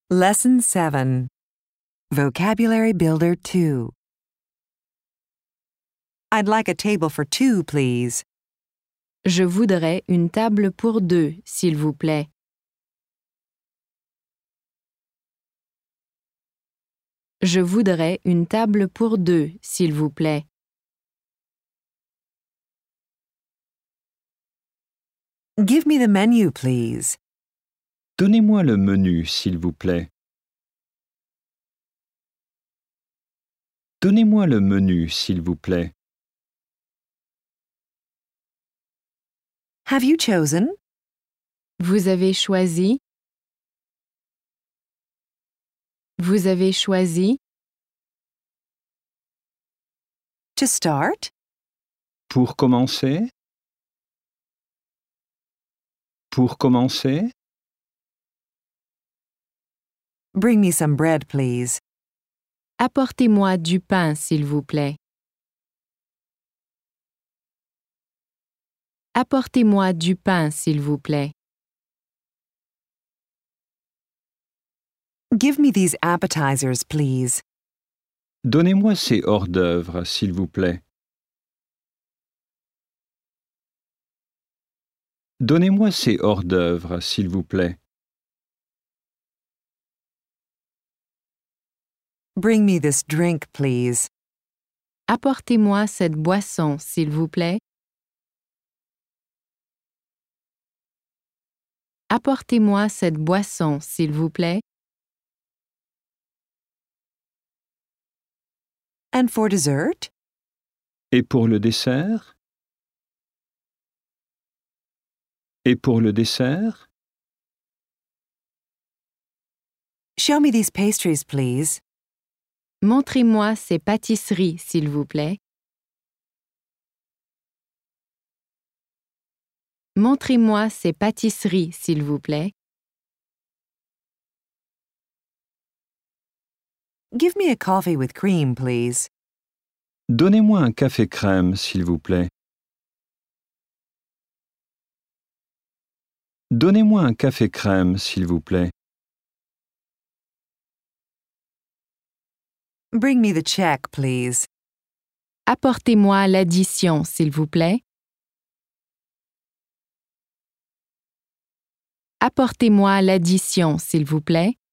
Lesson 7. Vocabulary Builder 2. I'd like a table for two, please. Je voudrais une table pour deux, s'il vous plaît. Je voudrais une table pour deux, s'il vous plaît. Give me the menu, please. Donnez-moi le menu, s'il vous plaît. Donnez-moi le menu, s'il vous plaît. Have you chosen? Vous avez choisi? Vous avez choisi? To start? Pour commencer? Pour commencer? Bring me some bread, please. Apportez-moi du pain, s'il vous plaît. Apportez-moi du pain, s'il vous plaît. Give me these appetizers, please. Donnez-moi ces hors-d'œuvre, s'il vous plaît. Donnez-moi ces hors-d'œuvre, s'il vous plaît. Bring me this drink, please. Apportez-moi cette boisson, s'il vous plaît. Apportez-moi cette boisson, s'il vous plaît. And for dessert? Et pour le dessert? Et pour le dessert? Show me these pastries, please. Montrez-moi ces pâtisseries, s'il vous plaît. Montrez-moi ces pâtisseries, s'il vous plaît. Give me a coffee with cream, please. Donnez-moi un café crème, s'il vous plaît. Donnez-moi un café crème, s'il vous plaît. Bring me the check, please. Apportez-moi l'addition, s'il vous plaît. Apportez-moi l'addition, s'il vous plaît.